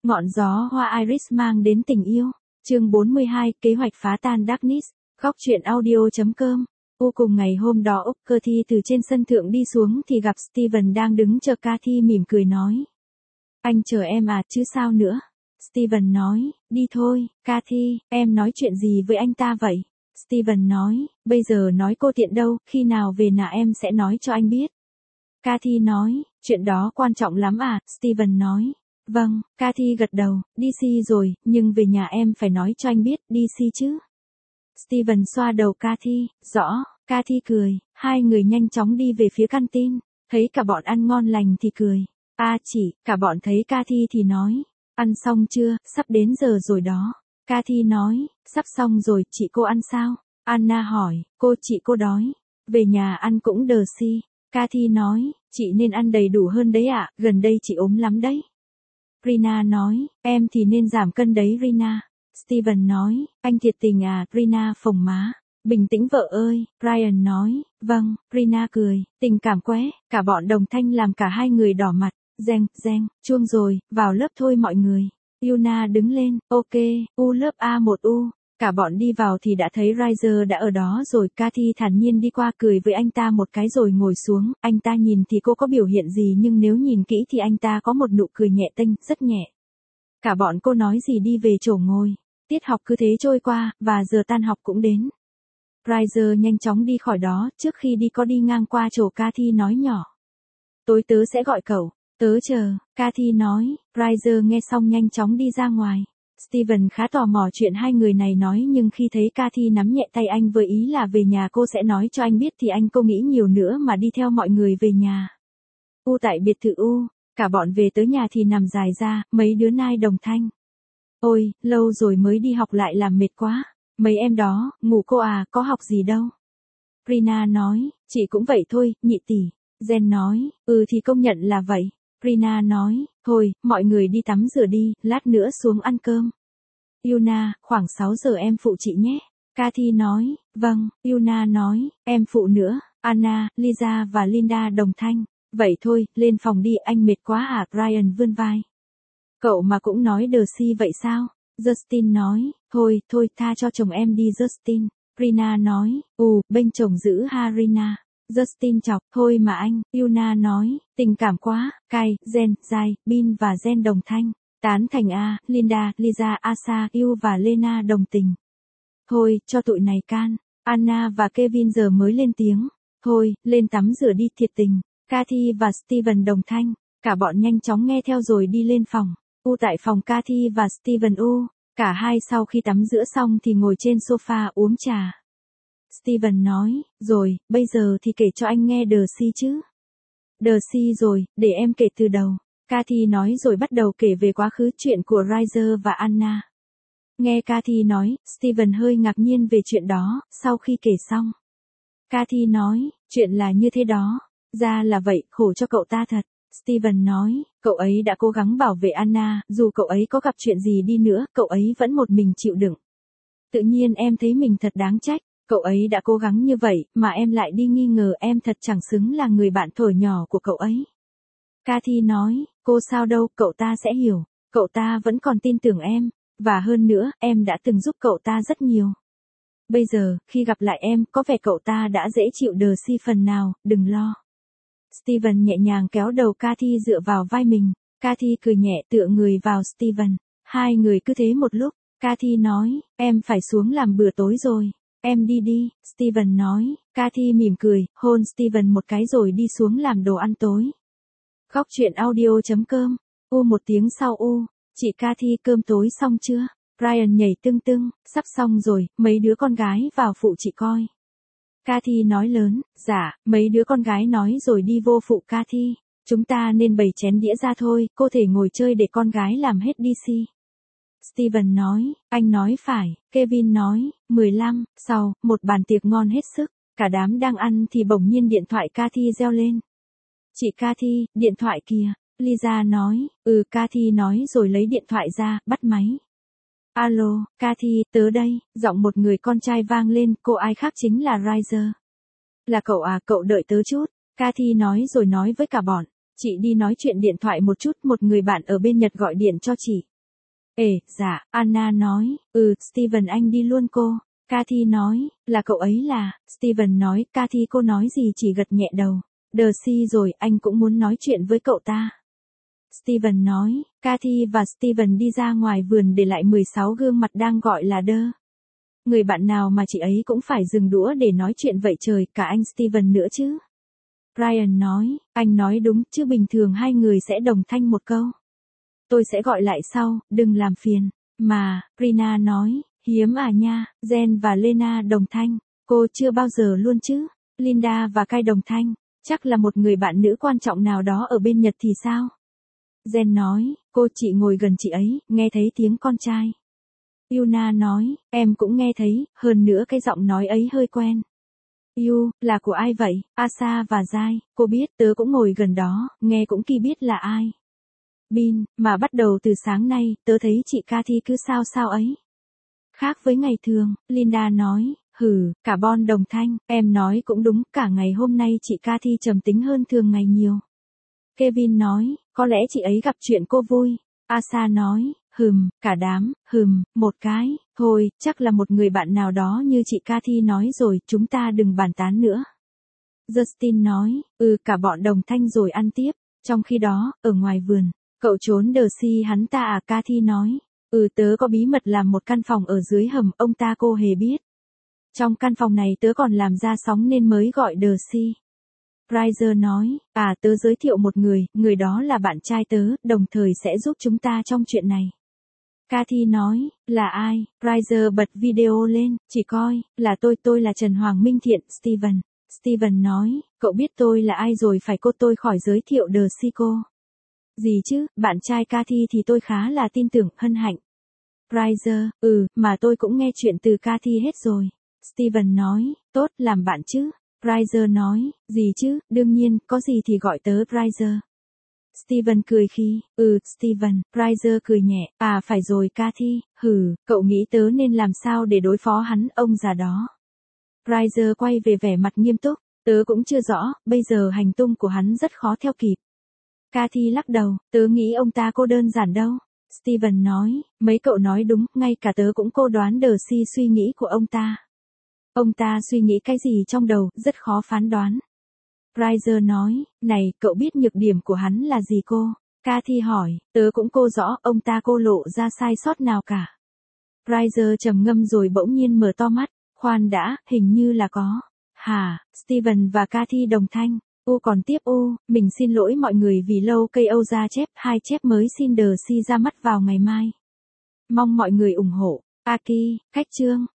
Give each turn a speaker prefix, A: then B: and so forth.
A: Ngọn gió hoa iris mang đến tình yêu. Chương 42, kế hoạch phá tan Darkness. Góc truyện audio.com. Cùng ngày hôm đó Cathy từ trên sân thượng đi xuống thì gặp Steven đang đứng chờ Cathy, mỉm cười nói. Anh chờ em à, chứ sao nữa. Steven nói, đi thôi. Cathy, em nói chuyện gì với anh ta vậy? Steven nói, bây giờ nói cô tiện đâu, khi nào về nhà em sẽ nói cho anh biết. Cathy nói, chuyện đó quan trọng lắm à? Steven nói. Vâng, Cathy gật đầu, DC rồi, nhưng về nhà em phải nói cho anh biết, DC chứ. Steven xoa đầu Cathy, rõ. Cathy cười, hai người nhanh chóng đi về phía canteen, thấy cả bọn ăn ngon lành thì cười. Chị, cả bọn thấy Cathy thì nói, ăn xong chưa, sắp đến giờ rồi đó. Cathy nói, sắp xong rồi, chị cô ăn sao? Anna hỏi, chị cô đói. Về nhà ăn cũng đờ si. Cathy nói, chị nên ăn đầy đủ hơn đấy ạ, gần đây chị ốm lắm đấy. Rina nói, em thì nên giảm cân đấy Rina. Steven nói, anh thiệt tình à? Rina phồng má. Bình tĩnh vợ ơi, Ryan nói, vâng. Rina cười, tình cảm qué. Cả bọn đồng thanh làm cả hai người đỏ mặt. Reng, chuông rồi, vào lớp thôi mọi người. Yuna đứng lên, ok, U lớp A1U. Cả bọn đi vào thì đã thấy Riser đã ở đó rồi. Cathy thản nhiên đi qua cười với anh ta một cái rồi ngồi xuống. Anh ta nhìn thì cô có biểu hiện gì, nhưng nếu nhìn kỹ thì anh ta có một nụ cười nhẹ tênh, rất nhẹ. Cả bọn cô nói gì đi về chỗ ngồi. Tiết học cứ thế trôi qua, và giờ tan học cũng đến. Riser nhanh chóng đi khỏi đó, trước khi đi có đi ngang qua chỗ Cathy nói nhỏ. Tối tớ sẽ gọi cậu, tớ chờ, Cathy nói. Riser nghe xong nhanh chóng đi ra ngoài. Steven khá tò mò chuyện hai người này nói, nhưng khi thấy Cathy nắm nhẹ tay anh với ý là về nhà cô sẽ nói cho anh biết thì anh cô nghĩ nhiều nữa mà đi theo mọi người về nhà. Tại biệt thự cả bọn về tới nhà thì nằm dài ra, mấy đứa nai đồng thanh. Ôi, lâu rồi mới đi học lại làm mệt quá. Mấy em đó, ngủ cô à, có học gì đâu. Rina nói, chị cũng vậy thôi, nhị tỷ. Jen nói, thì công nhận là vậy. Rina nói, thôi, mọi người đi tắm rửa đi, lát nữa xuống ăn cơm. Yuna, khoảng 6 giờ em phụ chị nhé. Cathy nói, vâng. Yuna nói, em phụ nữa. Anna, Lisa và Linda đồng thanh. Vậy thôi, lên phòng đi, anh mệt quá à? Ryan vươn vai. Cậu mà cũng nói đờ si vậy sao? Justin nói, thôi, tha cho chồng em đi Justin. Rina nói, bên chồng giữ ha Rina. Justin chọc, thôi mà anh. Yuna nói, tình cảm quá. Kai, Jen, Jai, Bin và Jen đồng thanh. Tán thành A. Linda, Lisa, Asa, Yu và Lena đồng tình. Thôi, cho tụi này can. Anna và Kevin giờ mới lên tiếng. Thôi, lên tắm rửa đi, thiệt tình. Cathy và Steven đồng thanh. Cả bọn nhanh chóng nghe theo rồi đi lên phòng. Tại phòng Cathy và Steven cả hai sau khi tắm rửa xong thì ngồi trên sofa uống trà. Steven nói, rồi, bây giờ thì kể cho anh nghe đờ si chứ. Đờ si rồi, để em kể từ đầu. Cathy nói rồi bắt đầu kể về quá khứ chuyện của Riser và Anna. Nghe Cathy nói, Steven hơi ngạc nhiên về chuyện đó, sau khi kể xong. Cathy nói, chuyện là như thế đó. Ra là vậy, khổ cho cậu ta thật. Steven nói, cậu ấy đã cố gắng bảo vệ Anna, dù cậu ấy có gặp chuyện gì đi nữa, cậu ấy vẫn một mình chịu đựng. Tự nhiên em thấy mình thật đáng trách, cậu ấy đã cố gắng như vậy, mà em lại đi nghi ngờ em thật chẳng xứng là người bạn thổi nhỏ của cậu ấy. Cathy nói, cô sao đâu, cậu ta sẽ hiểu, cậu ta vẫn còn tin tưởng em, và hơn nữa, em đã từng giúp cậu ta rất nhiều. Bây giờ, khi gặp lại em, có vẻ cậu ta đã dễ chịu đờ si phần nào, đừng lo. Steven nhẹ nhàng kéo đầu Cathy dựa vào vai mình. Cathy cười nhẹ tựa người vào Steven. Hai người cứ thế một lúc. Cathy nói, em phải xuống làm bữa tối rồi. Em đi đi, Steven nói. Cathy mỉm cười, hôn Steven một cái rồi đi xuống làm đồ ăn tối. Góc truyện audio.com. Một tiếng sau chị Cathy cơm tối xong chưa? Ryan nhảy tưng, sắp xong rồi, mấy đứa con gái vào phụ chị coi. Cathy nói lớn, dạ, mấy đứa con gái nói rồi đi vô phụ Cathy. Chúng ta nên bày chén đĩa ra thôi, cô thể ngồi chơi để con gái làm hết DC. Steven nói, anh nói phải. Kevin nói, 15, sau, một bàn tiệc ngon hết sức. Cả đám đang ăn thì bỗng nhiên điện thoại Cathy reo lên. Chị Cathy, điện thoại kìa. Lisa nói, Cathy nói rồi lấy điện thoại ra, bắt máy. Alo, Cathy, tớ đây, giọng một người con trai vang lên, cô ai khác chính là Riser. Là cậu à, cậu đợi tớ chút. Cathy nói rồi nói với cả bọn. Chị đi nói chuyện điện thoại một chút, một người bạn ở bên Nhật gọi điện cho chị. Dạ, Anna nói, Steven anh đi luôn cô. Cathy nói, là cậu ấy là, Steven nói, Cathy cô nói gì chỉ gật nhẹ đầu. Darcy rồi, anh cũng muốn nói chuyện với cậu ta. Steven nói, Cathy và Steven đi ra ngoài vườn để lại 16 gương mặt đang gọi là đơ. Người bạn nào mà chị ấy cũng phải dừng đũa để nói chuyện vậy trời, cả anh Steven nữa chứ. Brian nói, anh nói đúng chứ bình thường hai người sẽ đồng thanh một câu. Tôi sẽ gọi lại sau, đừng làm phiền. Mà, Rina nói, hiếm à nha, Jen và Lena đồng thanh. Cô chưa bao giờ luôn chứ. Linda và Kai đồng thanh. Chắc là một người bạn nữ quan trọng nào đó ở bên Nhật thì sao? Jen nói, cô chị ngồi gần chị ấy, nghe thấy tiếng con trai. Yuna nói, em cũng nghe thấy, hơn nữa cái giọng nói ấy hơi quen. Là của ai vậy? Asa và Jai, cô biết, tớ cũng ngồi gần đó, nghe cũng kỳ biết là ai. Bin, mà bắt đầu từ sáng nay, tớ thấy chị Cathy cứ sao sao ấy. Khác với ngày thường, Linda nói, cả Bon đồng thanh, em nói cũng đúng, cả ngày hôm nay chị Cathy trầm tính hơn thường ngày nhiều. Kevin nói, có lẽ chị ấy gặp chuyện cô vui. Asa nói, cả đám, một cái, thôi, chắc là một người bạn nào đó như chị Cathy nói rồi, chúng ta đừng bàn tán nữa. Justin nói, cả bọn đồng thanh rồi ăn tiếp, trong khi đó, ở ngoài vườn, cậu trốn Darcy hắn ta à, Cathy nói, tớ có bí mật làm một căn phòng ở dưới hầm, ông ta cô hề biết. Trong căn phòng này tớ còn làm ra sóng nên mới gọi Darcy. Riser nói, tớ giới thiệu một người đó là bạn trai tớ, đồng thời sẽ giúp chúng ta trong chuyện này. Cathy nói, là ai? Riser bật video lên, chỉ coi, là tôi là Trần Hoàng Minh Thiện, Steven. Steven nói, cậu biết tôi là ai rồi phải cô, tôi khỏi giới thiệu Darcy cô. Gì chứ, bạn trai Cathy thì tôi khá là tin tưởng, hân hạnh. Riser, mà tôi cũng nghe chuyện từ Cathy hết rồi. Steven nói, tốt, làm bạn chứ. Riser nói, gì chứ, đương nhiên, có gì thì gọi tớ Riser. Steven cười khi, Steven, Riser cười nhẹ, phải rồi Cathy, cậu nghĩ tớ nên làm sao để đối phó hắn, ông già đó. Riser quay về vẻ mặt nghiêm túc, tớ cũng chưa rõ, bây giờ hành tung của hắn rất khó theo kịp. Cathy lắc đầu, tớ nghĩ ông ta cô đơn giản đâu. Steven nói, mấy cậu nói đúng, ngay cả tớ cũng cô đoán Darcy suy nghĩ của ông ta. Ông ta suy nghĩ cái gì trong đầu, rất khó phán đoán. Riser nói, này, cậu biết nhược điểm của hắn là gì cô? Cathy hỏi, tớ cũng cô rõ, ông ta cô lộ ra sai sót nào cả. Riser trầm ngâm rồi bỗng nhiên mở to mắt, khoan đã, hình như là có. Steven và Cathy đồng thanh. Còn tiếp mình xin lỗi mọi người vì lâu cây Âu ra chép, 2 chép mới xin Darcy ra mắt vào ngày mai. Mong mọi người ủng hộ. Aki, cách chương.